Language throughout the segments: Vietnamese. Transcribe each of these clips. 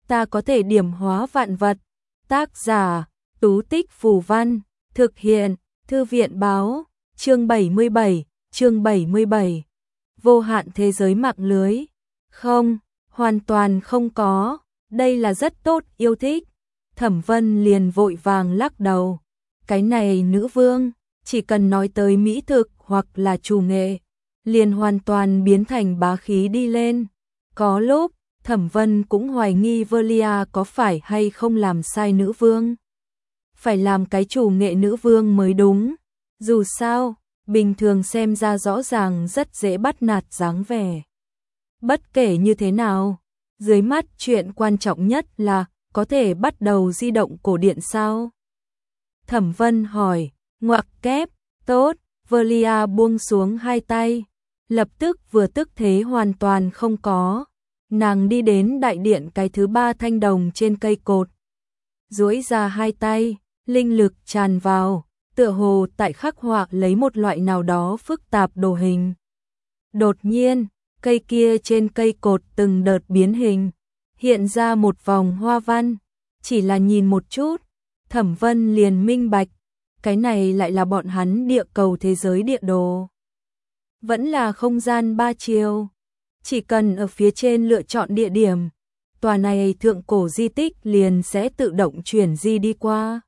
ta có thể điểm hóa vạn vật. Tác giả, Tú Tích Phù Văn, thực hiện, Thư viện Báo, chương 77. Vô hạn thế giới mạng lưới. Không, hoàn toàn không có, đây là rất tốt, yêu thích. Thẩm Vân liền vội vàng lắc đầu. Cái này nữ vương, chỉ cần nói tới mỹ thực hoặc là chủ nghệ, liền hoàn toàn biến thành bá khí đi lên. Có lúc, Thẩm Vân cũng hoài nghi Velia có phải hay không làm sai nữ vương. Phải làm cái chủ nghệ nữ vương mới đúng. Dù sao, bình thường xem ra rõ ràng rất dễ bắt nạt dáng vẻ. Bất kể như thế nào, dưới mắt chuyện quan trọng nhất là có thể bắt đầu di động cổ điện sao? Thẩm Vân hỏi, ngoặc kép, tốt, Velia buông xuống hai tay, lập tức vừa tức thế hoàn toàn không có. Nàng đi đến đại điện cái thứ ba thanh đồng trên cây cột, duỗi ra hai tay, linh lực tràn vào, tựa hồ tại khắc họa lấy một loại nào đó phức tạp đồ hình. Đột nhiên, cây kia trên cây cột từng đợt biến hình, hiện ra một vòng hoa văn, chỉ là nhìn một chút, Thẩm Vân liền minh bạch, cái này lại là bọn hắn địa cầu thế giới địa đồ. Vẫn là không gian ba chiều, chỉ cần ở phía trên lựa chọn địa điểm, tòa này thượng cổ di tích liền sẽ tự động chuyển di đi qua.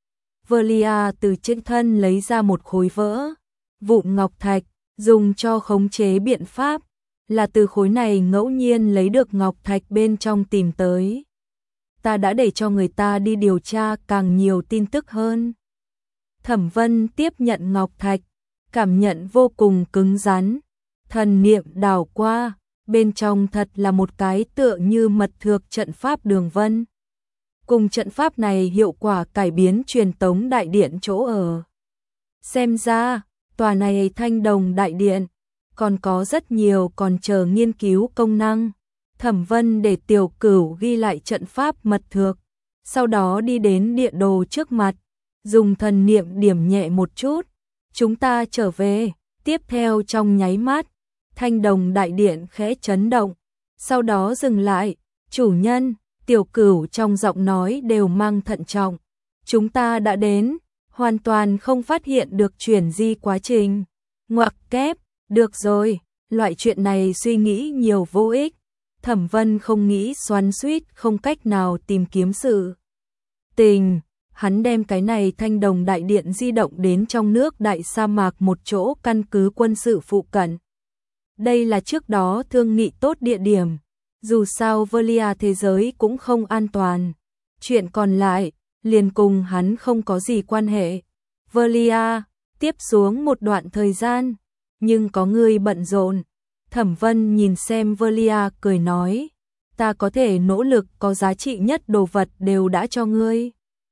Velia từ trên thân lấy ra một khối vỡ vụn ngọc thạch, dùng cho khống chế biện pháp, là từ khối này ngẫu nhiên lấy được ngọc thạch bên trong tìm tới. Ta đã để cho người ta đi điều tra càng nhiều tin tức hơn. Thẩm Vân tiếp nhận ngọc thạch, cảm nhận vô cùng cứng rắn, thần niệm đảo qua, bên trong thật là một cái tựa như mật thược trận pháp đường vân. Cùng trận pháp này hiệu quả cải biến truyền tống đại điện chỗ ở. Xem ra, tòa này thanh đồng đại điện, còn có rất nhiều còn chờ nghiên cứu công năng. Thẩm Vân để Tiểu Cửu ghi lại trận pháp mật thược, sau đó đi đến địa đồ trước mặt, dùng thần niệm điểm nhẹ một chút, chúng ta trở về. Tiếp theo trong nháy mắt, thanh đồng đại điện khẽ chấn động, sau đó dừng lại. Chủ nhân, Tiểu Cửu trong giọng nói đều mang thận trọng. Chúng ta đã đến, hoàn toàn không phát hiện được chuyển di quá trình. Ngoặc kép, được rồi, loại chuyện này suy nghĩ nhiều vô ích. Thẩm Vân không nghĩ xoắn xuýt, không cách nào tìm kiếm sự tình. Hắn đem cái này thanh đồng đại điện di động đến trong nước đại sa mạc một chỗ căn cứ quân sự phụ cận. Đây là trước đó thương nghị tốt địa điểm. Dù sao Velia thế giới cũng không an toàn. Chuyện còn lại, liền cùng hắn không có gì quan hệ. Velia, tiếp xuống một đoạn thời gian, nhưng có người bận rộn. Thẩm Vân nhìn xem Velia cười nói, ta có thể nỗ lực, có giá trị nhất đồ vật đều đã cho ngươi.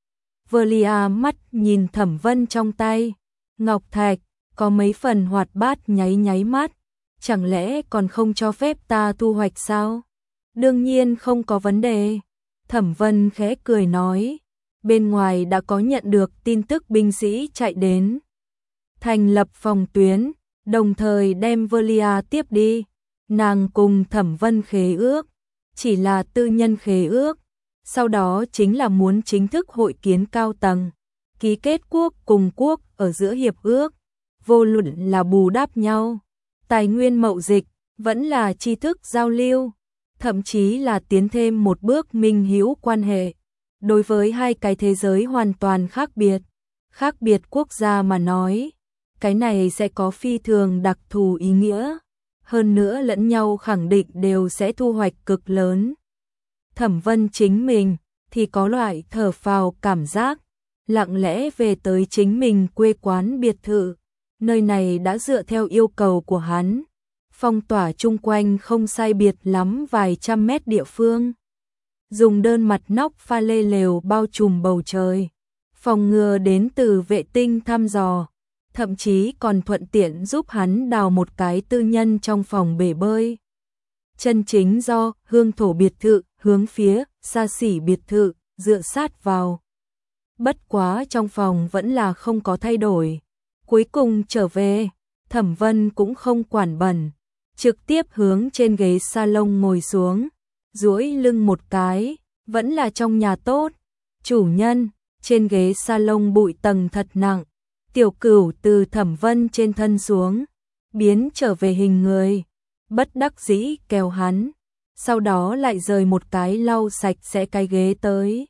Velia mắt nhìn Thẩm Vân trong tay, ngọc thạch, có mấy phần hoạt bát nháy mắt, chẳng lẽ còn không cho phép ta thu hoạch sao? Đương nhiên không có vấn đề. Thẩm Vân khẽ cười nói, bên ngoài đã có nhận được tin tức binh sĩ chạy đến, thành lập phòng tuyến, đồng thời đem Velia tiếp đi. Nàng cùng Thẩm Vân khế ước, chỉ là tư nhân khế ước, sau đó chính là muốn chính thức hội kiến cao tầng, ký kết quốc cùng quốc ở giữa hiệp ước, vô luận là bù đắp nhau, tài nguyên mậu dịch, vẫn là tri thức giao lưu, thậm chí là tiến thêm một bước minh hữu quan hệ. Đối với hai cái thế giới hoàn toàn khác biệt quốc gia mà nói, cái này sẽ có phi thường đặc thù ý nghĩa, hơn nữa lẫn nhau khẳng định đều sẽ thu hoạch cực lớn. Thẩm Vân chính mình thì có loại thở phào cảm giác, lặng lẽ về tới chính mình quê quán biệt thự, nơi này đã dựa theo yêu cầu của hắn, phong tỏa chung quanh không sai biệt lắm vài trăm mét địa phương. Dùng đơn mặt nóc pha lê lều bao trùm bầu trời, phòng ngừa đến từ vệ tinh thăm dò, thậm chí còn thuận tiện giúp hắn đào một cái tư nhân trong phòng bể bơi. Chân chính do hương thổ biệt thự hướng phía xa xỉ biệt thự dựa sát vào. Bất quá trong phòng vẫn là không có thay đổi. Cuối cùng trở về, Thẩm Vân cũng không quản bẩn, trực tiếp hướng trên ghế salon ngồi xuống, duỗi lưng một cái, vẫn là trong nhà tốt. Chủ nhân, trên ghế salon bụi tầng thật nặng, Tiểu Cửu từ Thẩm Vân trên thân xuống, biến trở về hình người, bất đắc dĩ kéo hắn, sau đó lại rời một cái lau sạch sẽ cái ghế tới.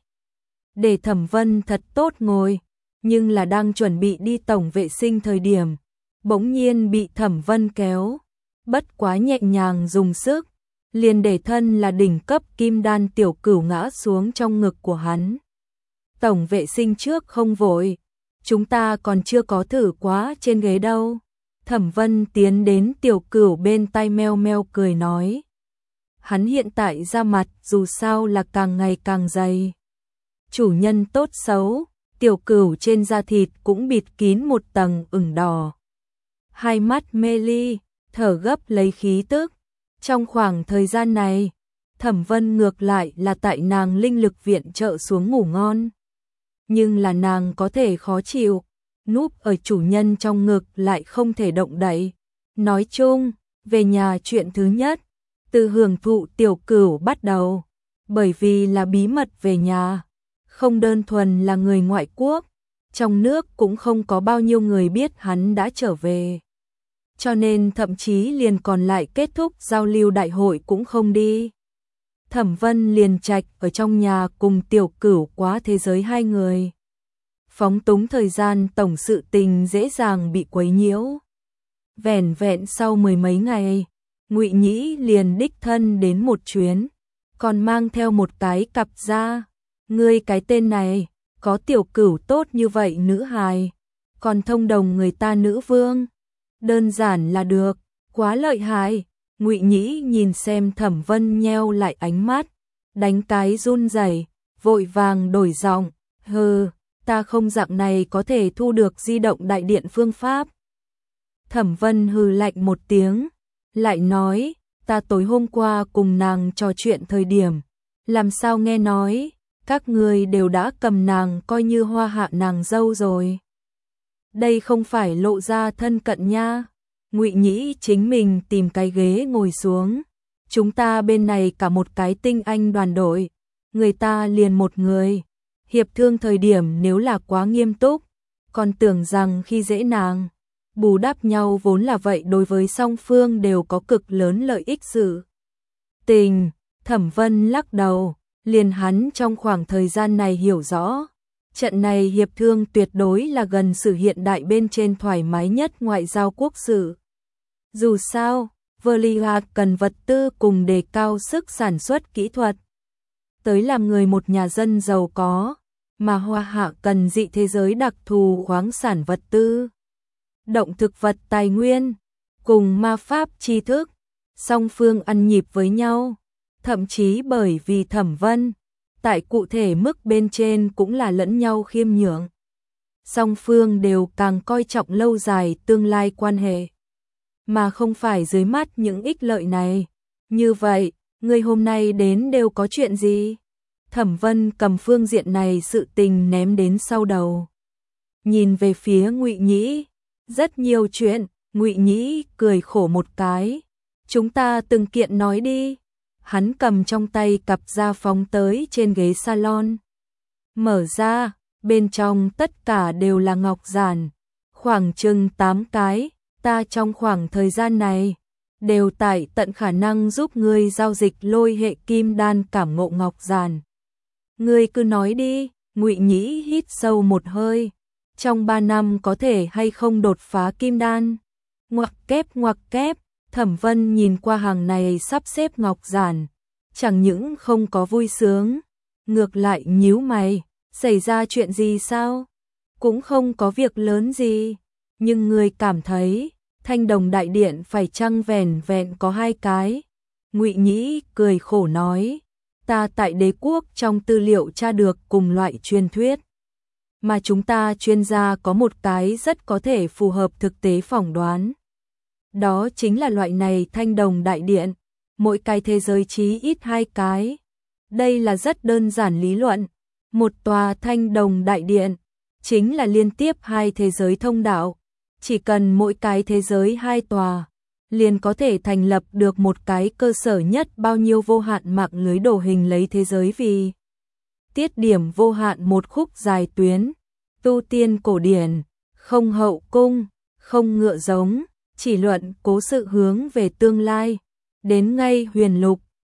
Để Thẩm Vân thật tốt ngồi, nhưng là đang chuẩn bị đi tổng vệ sinh thời điểm, bỗng nhiên bị Thẩm Vân kéo, bất quá nhẹ nhàng dùng sức, liền để thân là đỉnh cấp kim đan Tiểu Cửu ngã xuống trong ngực của hắn. Tổng vệ sinh trước không vội, chúng ta còn chưa có thử quá trên ghế đâu. Thẩm Vân tiến đến Tiểu Cửu bên tai meo meo cười nói. Hắn hiện tại da mặt dù sao là càng ngày càng dày. Chủ nhân tốt xấu, Tiểu Cửu trên da thịt cũng bịt kín một tầng ửng đỏ. Hai mắt mê ly, thở gấp lấy khí tức. Trong khoảng thời gian này, Thẩm Vân ngược lại là tại nàng linh lực viện trợ xuống ngủ ngon. Nhưng là nàng có thể khó chịu, núp ở chủ nhân trong ngực lại không thể động đậy. Nói chung, về nhà chuyện thứ nhất, từ hưởng thụ Tiểu Cửu bắt đầu, bởi vì là bí mật về nhà, không đơn thuần là người ngoại quốc, trong nước cũng không có bao nhiêu người biết hắn đã trở về. Cho nên thậm chí liền còn lại kết thúc giao lưu đại hội cũng không đi. Thẩm Vân liền trạch ở trong nhà cùng Tiểu Cửu quá thế giới hai người. Phóng túng thời gian tổng sự tình dễ dàng bị quấy nhiễu. Vẻn vẹn sau mười mấy ngày, Ngụy Nhĩ liền đích thân đến một chuyến, còn mang theo một cái cặp da. Ngươi cái tên này, có Tiểu Cửu tốt như vậy nữ hài, còn thông đồng người ta nữ vương. Đơn giản là được, quá lợi hại. Ngụy Nhĩ nhìn xem Thẩm Vân nheo lại ánh mắt, đánh cái run rẩy, vội vàng đổi giọng, hừ, ta không dạng này có thể thu được di động đại điện phương pháp. Thẩm Vân hừ lạnh một tiếng, lại nói, ta tối hôm qua cùng nàng trò chuyện thời điểm, làm sao nghe nói, các ngươi đều đã cầm nàng coi như hoa hạ nàng dâu rồi. Đây không phải lộ ra thân cận nha. Ngụy Nhĩ chính mình tìm cái ghế ngồi xuống. Chúng ta bên này cả một cái tinh anh đoàn đội, người ta liền một người. Hiệp thương thời điểm nếu là quá nghiêm túc, còn tưởng rằng khi dễ nàng. Bù đắp nhau vốn là vậy, đối với song phương đều có cực lớn lợi ích sự tình. Thẩm Vân lắc đầu, liền hắn trong khoảng thời gian này hiểu rõ. Trận này hiệp thương tuyệt đối là gần sử hiện đại bên trên thoải mái nhất ngoại giao quốc sự. Dù sao, Verlia cần vật tư cùng đề cao sức sản xuất kỹ thuật. Tới làm người một nhà dân giàu có, mà Hoa Hạ cần dị thế giới đặc thù khoáng sản vật tư, động thực vật tài nguyên, cùng ma pháp tri thức, song phương ăn nhịp với nhau, thậm chí bởi vì Thẩm Vân, tại cụ thể mức bên trên cũng là lẫn nhau khiêm nhượng. Song phương đều càng coi trọng lâu dài tương lai quan hệ, mà không phải dưới mắt những ích lợi này. Như vậy, người hôm nay đến đều có chuyện gì? Thẩm Vân cầm phương diện này sự tình ném đến sau đầu. Nhìn về phía Ngụy Nhĩ, rất nhiều chuyện. Ngụy Nhĩ cười khổ một cái. Chúng ta từng kiện nói đi. Hắn cầm trong tay cặp da phóng tới trên ghế salon. Mở ra, bên trong tất cả đều là ngọc giản. Khoảng chừng 8 cái, ta trong khoảng thời gian này, đều tại tận khả năng giúp ngươi giao dịch lôi hệ kim đan cảm ngộ ngọc giản. Ngươi cứ nói đi. Ngụy Nhĩ hít sâu một hơi. Trong 3 năm có thể hay không đột phá kim đan? Ngoặc kép. Thẩm Vân nhìn qua hàng này sắp xếp ngọc giản, chẳng những không có vui sướng, ngược lại nhíu mày, xảy ra chuyện gì sao? Cũng không có việc lớn gì, nhưng người cảm thấy Thanh Đồng đại điện phải chăng vẻn vẹn có 2 cái? Ngụy Nhĩ cười khổ nói, ta tại đế quốc trong tư liệu tra được cùng loại truyền thuyết, mà chúng ta chuyên gia có một cái rất có thể phù hợp thực tế phỏng đoán. Đó chính là loại này Thanh Đồng đại điện, mỗi cái thế giới chí ít 2 cái. Đây là rất đơn giản lý luận. Một tòa Thanh Đồng đại điện chính là liên tiếp 2 thế giới thông đạo. Chỉ cần mỗi cái thế giới 2 tòa, liền có thể thành lập được một cái cơ sở nhất bao nhiêu vô hạn mạng lưới đồ hình lấy thế giới vì tiết điểm vô hạn một khúc dài tuyến, tu tiên cổ điển, không hậu cung, không ngựa giống, chỉ luận cố sự hướng về tương lai, đến ngay huyền lục,